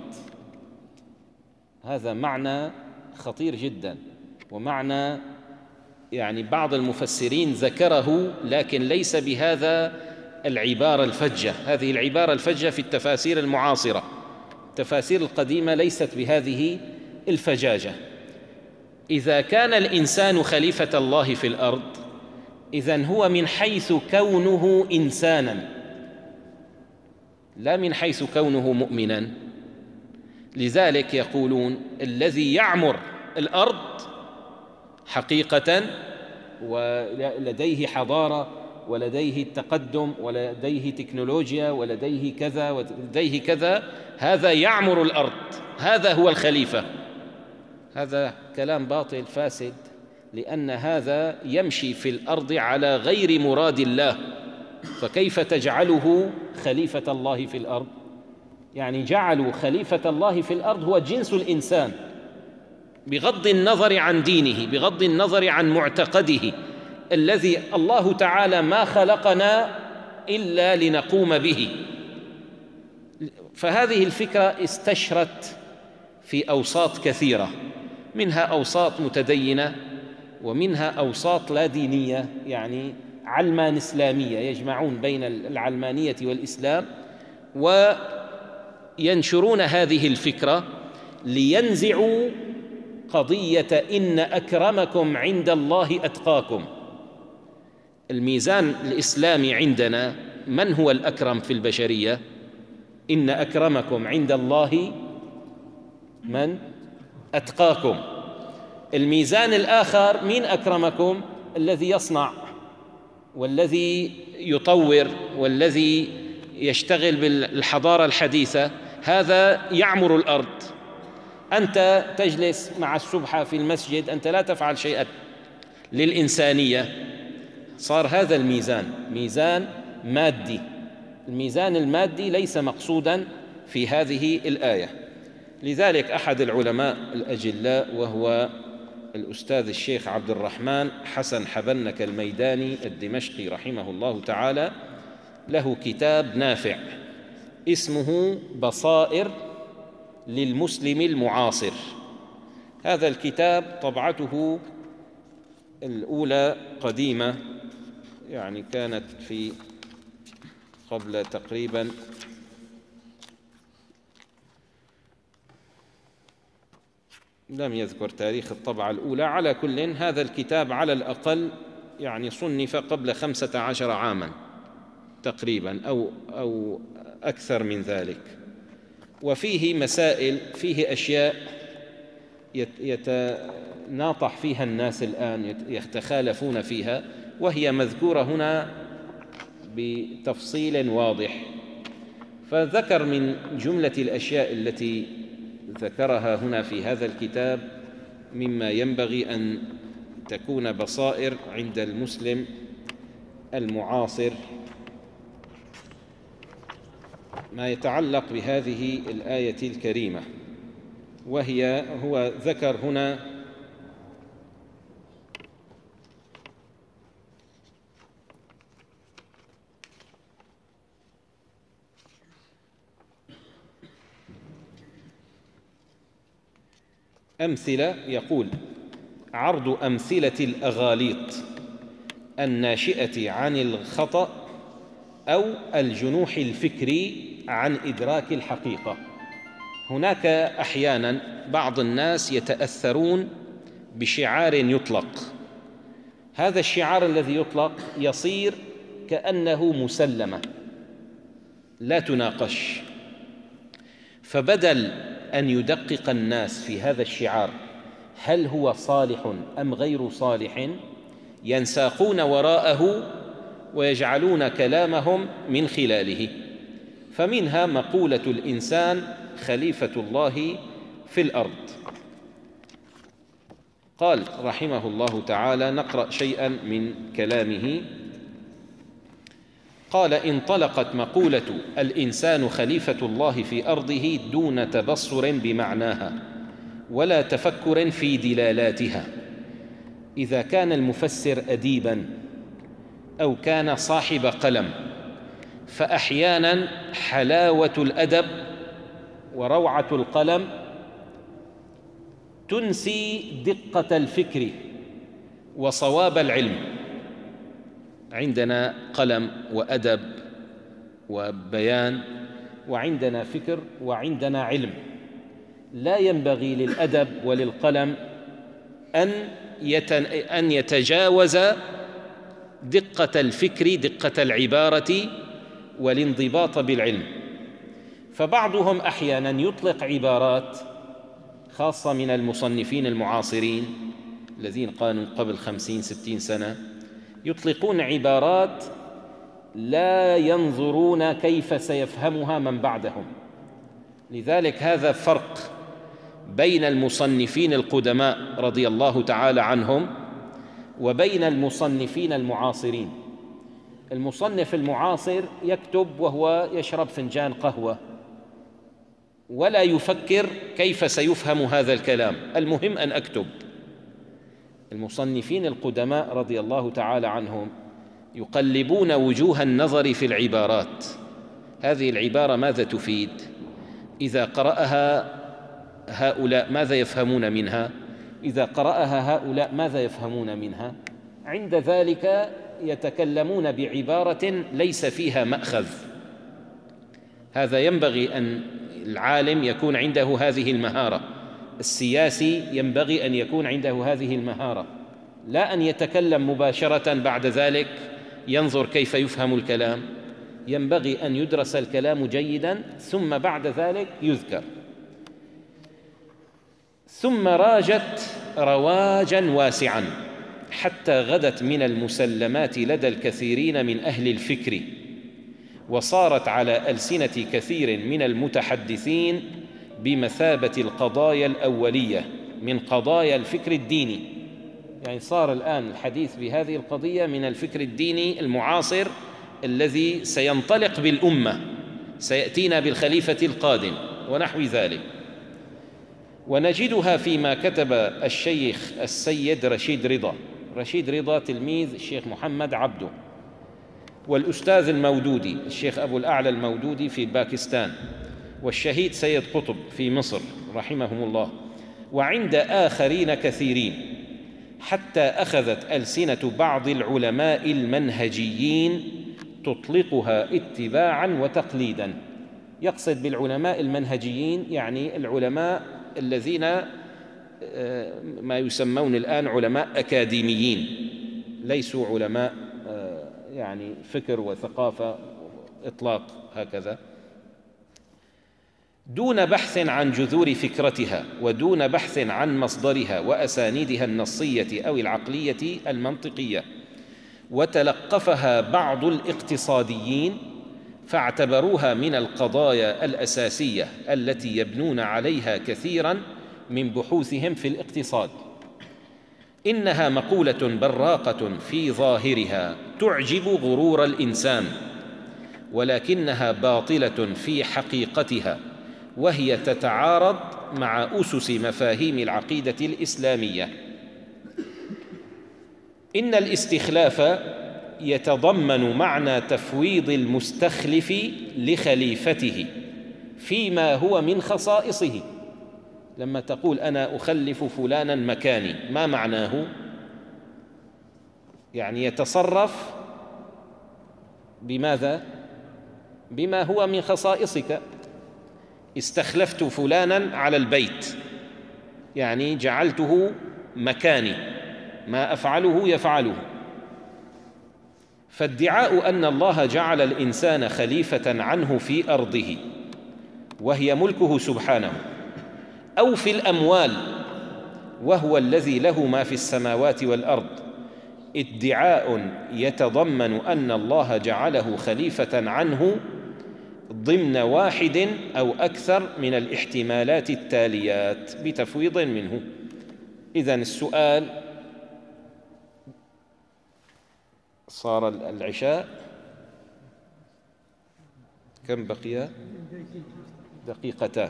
هذا معنى خطير جدا، ومعنى يعني بعض المفسرين ذكره لكن ليس بهذا العبارة الفجة. هذه العبارة الفجة في التفاسير المعاصرة، التفاسير القديمة ليست بهذه الفجاجة. إذا كان الإنسان خليفة الله في الأرض إذن هو من حيث كونه إنسانا، لا من حيث كونه مؤمنا. لذلك يقولون الذي يعمر الأرض حقيقة ولديه حضارة ولديه التقدم ولديه تكنولوجيا ولديه كذا ولديه كذا، هذا يعمر الأرض، هذا هو الخليفة. هذا كلام باطل فاسد، لأن هذا يمشي في الأرض على غير مراد الله، فكيف تجعله خليفة الله في الأرض؟ يعني جعلوا خليفة الله في الأرض هو جنس الإنسان، بغض النظر عن دينه، بغض النظر عن معتقده الذي الله تعالى ما خلقنا إلا لنقوم به. فهذه الفكرة استشرت في أوساط كثيرة، منها أوساط متدينة ومنها أوساط لا دينية، يعني علمان إسلامية، يجمعون بين العلمانية والإسلام وينشرون هذه الفكرة لينزعوا قضية إن أكرمكم عند الله أتقاكم. الميزان الإسلامي عندنا من هو الأكرم في البشرية؟ إن أكرمكم عند الله من؟ أتقاكم. الميزان الآخر مين أكرمكم؟ الذي يصنع والذي يطور والذي يشتغل بالحضارة الحديثة، هذا يعمر الأرض. أنت تجلس مع السبحة في المسجد، أنت لا تفعل شيئا للإنسانية. صار هذا الميزان ميزان مادي. الميزان المادي ليس مقصودا في هذه الآية. لذلك أحد العلماء الأجلاء وهو الأستاذ الشيخ عبد الرحمن حسن حبنك الميداني الدمشقي رحمه الله تعالى، له كتاب نافع اسمه بصائر للمسلم المعاصر. هذا الكتاب طبعته الأولى قديمة، يعني كانت في قبل تقريبا لم يذكر تاريخ الطبعة الأولى. على كل هذا الكتاب على الأقل يعني صنف قبل خمسة عشر عاما تقريبا أو أو أكثر من ذلك، وفيه مسائل، فيه أشياء يتناطح فيها الناس الآن، يتخالفون فيها، وهي مذكورة هنا بتفصيل واضح. فذكر من جملة الأشياء التي ذكرها هنا في هذا الكتاب مما ينبغي أن تكون بصائر عند المسلم المعاصر ما يتعلق بهذه الآية الكريمة، وهي هو ذكر هنا أمثلة. يقول: عرض أمثلة الأغاليط الناشئة عن الخطأ أو الجنوح الفكري عن إدراك الحقيقة. هناك أحيانا بعض الناس يتأثرون بشعار يطلق، هذا الشعار الذي يطلق يصير كأنه مسلمة لا تناقش، فبدل أن يدقق الناس في هذا الشعار هل هو صالح أم غير صالح، ينساقون وراءه ويجعلون كلامهم من خلاله. فمنها مقولة الإنسان خليفة الله في الأرض. قال رحمه الله تعالى، نقرأ شيئا من كلامه. قال: انطلقت مقولة الإنسان خليفة الله في أرضه دون تبصر بمعناها ولا تفكر في دلالاتها. إذا كان المفسر أديبا أو كان صاحب قلم، فأحيانا حلاوة الأدب وروعة القلم تنسي دقة الفكر وصواب العلم. عندنا قلم وأدب وبيان، وعندنا فكر، وعندنا علم. لا ينبغي للأدب وللقلم أن يتجاوز دقة الفكر، دقة العبارة، والانضباط بالعلم. فبعضهم أحيانا يطلق عبارات، خاصة من المصنفين المعاصرين الذين قالوا قبل خمسين ستين سنة، يطلقون عبارات لا ينظرون كيف سيفهمها من بعدهم. لذلك هذا فرق بين المصنفين القدماء رضي الله تعالى عنهم وبين المصنفين المعاصرين. المصنف المعاصر يكتب وهو يشرب فنجان قهوة ولا يفكر كيف سيفهم هذا الكلام، المهم أن أكتب. المصنفين القدماء رضي الله تعالى عنهم يقلبون وجوه النظر في العبارات. هذه العبارة ماذا تفيد؟ إذا قرأها هؤلاء ماذا يفهمون منها؟ إذا قرأها هؤلاء ماذا يفهمون منها؟ عند ذلك يتكلمون بعبارة ليس فيها مأخذ. هذا ينبغي أن العالم يكون عنده هذه المهارة، السياسي ينبغي أن يكون عنده هذه المهارة، لا أن يتكلم مباشرة بعد ذلك ينظر كيف يفهم الكلام. ينبغي أن يدرس الكلام جيدا ثم بعد ذلك يذكر. ثم راجت رواجا واسعا حتى غدت من المسلمات لدى الكثيرين من أهل الفكر، وصارت على ألسنة كثير من المتحدثين بمثابة القضايا الأولية من قضايا الفكر الديني. يعني صار الآن الحديث بهذه القضية من الفكر الديني المعاصر الذي سينطلق بالأمة، سيأتينا بالخليفة القادم ونحو ذلك. ونجدها فيما كتب الشيخ السيد رشيد رضا. رشيد رضا تلميذ الشيخ محمد عبده، والأستاذ المودودي الشيخ أبو الأعلى المودودي في باكستان، والشهيد سيد قطب في مصر رحمهم الله، وعند آخرين كثيرين، حتى أخذت ألسنة بعض العلماء المنهجيين تطلقها اتباعا وتقليدا. يقصد بالعلماء المنهجيين يعني العلماء الذين ما يسمون الآن علماء أكاديميين، ليسوا علماء يعني فكر وثقافة إطلاق هكذا، دون بحث عن جذور فكرتها ودون بحث عن مصدرها وأسانيدها النصية أو العقلية المنطقية. وتلقفها بعض الاقتصاديين فاعتبروها من القضايا الأساسية التي يبنون عليها كثيرا من بحوثهم في الاقتصاد. إنها مقولة براقة في ظاهرها تعجب غرور الإنسان، ولكنها باطلة في حقيقتها، وهي تتعارض مع أسس مفاهيم العقيدة الإسلامية. إن الاستخلاف يتضمن معنى تفويض المستخلف لخليفته فيما هو من خصائصه. لما تقول أنا أخلف فلانا مكاني، ما معناه؟ يعني يتصرف بماذا؟ بما هو من خصائصك. استخلفت فلانا على البيت، يعني جعلته مكاني، ما أفعله يفعله. فادعاء أن الله جعل الإنسان خليفة عنه في أرضه وهي ملكه سبحانه، أو في الأموال وهو الذي له ما في السماوات والأرض، ادعاء يتضمن أن الله جعله خليفة عنه ضمن واحد أو أكثر من الاحتمالات التاليات بتفويض منه. إذن السؤال: صار العشاء كم بقي؟ دقيقتان.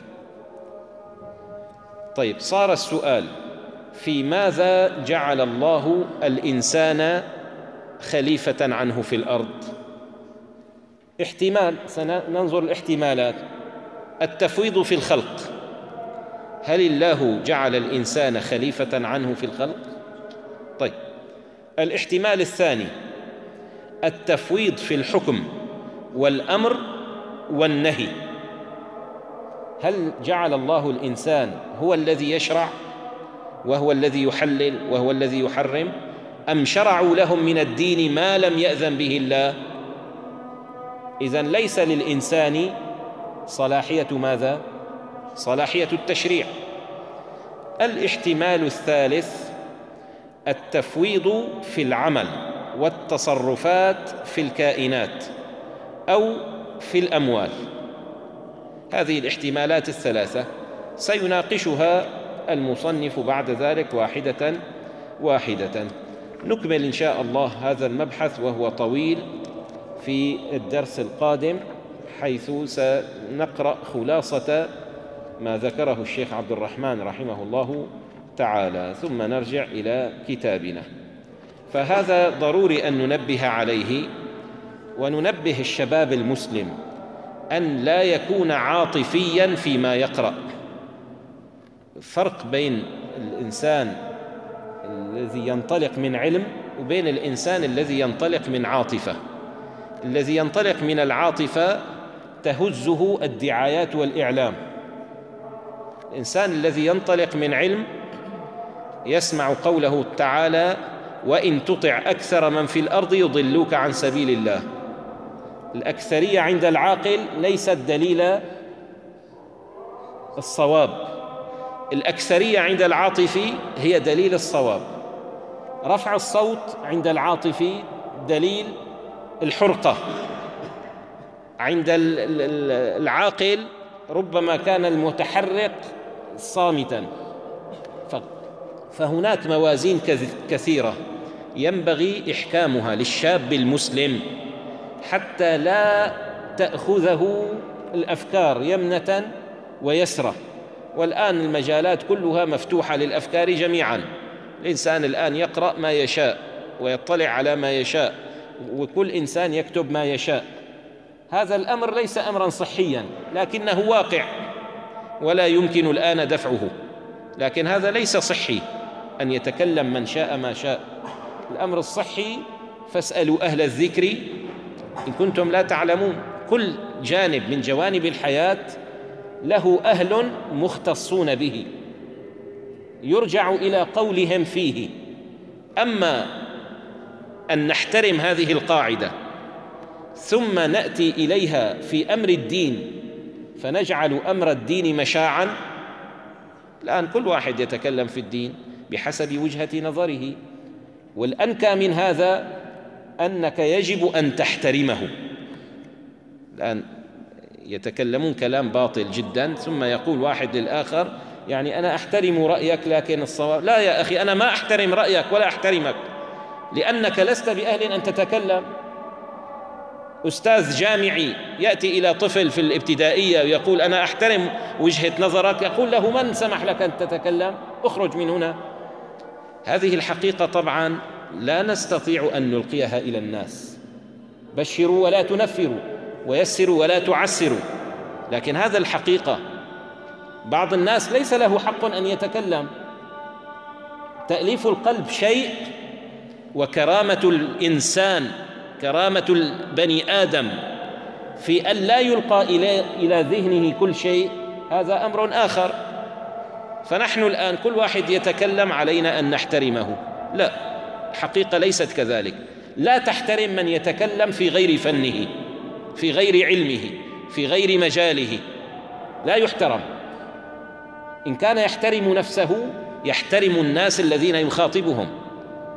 طيب، صار السؤال: في ماذا جعل الله الإنسان خليفة عنه في الأرض؟ احتمال، سننظر الاحتمالات. التفويض في الخلق، هل الله جعل الإنسان خليفة عنه في الخلق؟ طيب. الاحتمال الثاني: التفويض في الحكم والأمر والنهي، هل جعل الله الإنسان هو الذي يشرع وهو الذي يحلل وهو الذي يحرم، أم شرعوا لهم من الدين ما لم يأذن به الله؟ إذن ليس للإنسان صلاحية ماذا؟ صلاحية التشريع. الاحتمال الثالث: التفويض في العمل والتصرفات في الكائنات أو في الأموال. هذه الاحتمالات الثلاثة سيناقشها المصنف بعد ذلك واحدة واحدة. نكمل إن شاء الله هذا المبحث وهو طويل في الدرس القادم، حيث سنقرأ خلاصة ما ذكره الشيخ عبد الرحمن رحمه الله تعالى، ثم نرجع إلى كتابنا. فهذا ضروري أن ننبه عليه، وننبه الشباب المسلم أن لا يكون عاطفياً فيما يقرأ. فرق بين الإنسان الذي ينطلق من علم وبين الإنسان الذي ينطلق من عاطفة. الذي ينطلق من العاطفة تهزه الدعايات والإعلام. الإنسان الذي ينطلق من علم يسمع قوله تعالى: وإن تطع أكثر من في الأرض يضلوك عن سبيل الله. الأكثرية عند العاقل ليست دليل الصواب، الأكثرية عند العاطفي هي دليل الصواب. رفع الصوت عند العاطفي دليل الحرقة، عند العاقل ربما كان المتحرك صامتا. فهناك موازين كثيرة ينبغي إحكامها للشاب المسلم حتى لا تأخذه الأفكار يمنة ويسرة. والآن المجالات كلها مفتوحة للأفكار جميعا. الإنسان الآن يقرأ ما يشاء ويطلع على ما يشاء، وكل إنسان يكتب ما يشاء. هذا الأمر ليس أمرا صحيا، لكنه واقع ولا يمكن الآن دفعه. لكن هذا ليس صحي أن يتكلم من شاء ما شاء. الأمر الصحي: فاسألوا أهل الذكر إن كنتم لا تعلمون. كل جانب من جوانب الحياة له أهل مختصون به يرجع إلى قولهم فيه. أما أن نحترم هذه القاعدة ثم نأتي إليها في أمر الدين فنجعل أمر الدين مشاعا، الآن كل واحد يتكلم في الدين بحسب وجهة نظره. والأنكى من هذا أنك يجب أن تحترمه. الآن يتكلمون كلام باطل جدا، ثم يقول واحد للآخر: يعني أنا أحترم رأيك لكن الصواب. لا يا أخي، أنا ما أحترم رأيك ولا أحترمك، لأنك لست بأهل أن تتكلم. أستاذ جامعي يأتي إلى طفل في الابتدائية ويقول: أنا أحترم وجهة نظرك، يقول له: من سمح لك أن تتكلم؟ اخرج من هنا. هذه الحقيقة طبعا لا نستطيع أن نلقيها إلى الناس. بشروا ولا تنفروا، ويسروا ولا تعسروا. لكن هذا الحقيقة. بعض الناس ليس له حق أن يتكلم. تأليف القلب شيء، وكرامة الإنسان، كرامة البني آدم في أن لا يلقى إلى ذهنه كل شيء، هذا أمر آخر. فنحن الآن كل واحد يتكلم علينا أن نحترمه. لا، حقيقة ليست كذلك. لا تحترم من يتكلم في غير فنه، في غير علمه، في غير مجاله، لا يحترم. إن كان يحترم نفسه يحترم الناس الذين يخاطبهم.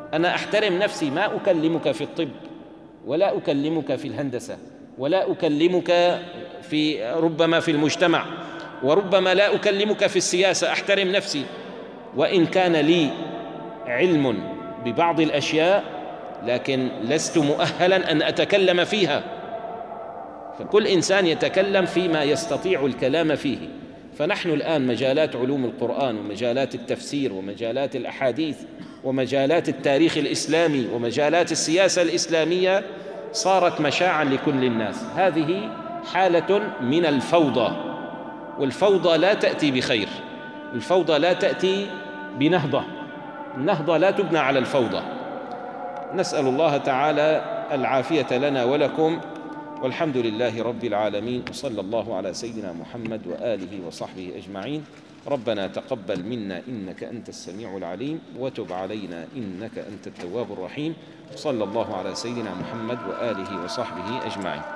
أنا أحترم نفسي، ما أكلمك في الطب ولا أكلمك في الهندسة ولا أكلمك في ربما في المجتمع، وربما لا أكلمك في السياسة. أحترم نفسي، وإن كان لي علم ببعض الأشياء لكن لست مؤهلا أن أتكلم فيها. فكل إنسان يتكلم فيما يستطيع الكلام فيه. فنحن الآن مجالات علوم القرآن ومجالات التفسير ومجالات الأحاديث ومجالات التاريخ الإسلامي ومجالات السياسة الإسلامية صارت مشاعا لكل الناس. هذه حالة من الفوضى، والفوضى لا تأتي بخير، الفوضى لا تأتي بنهضة، النهضة لا تبنى على الفوضى. نسأل الله تعالى العافية لنا ولكم، والحمد لله رب العالمين، وصلى الله على سيدنا محمد وآله وصحبه أجمعين. ربنا تقبل منا إنك أنت السميع العليم، وتب علينا إنك أنت التواب الرحيم. صلى الله على سيدنا محمد وآله وصحبه أجمعين.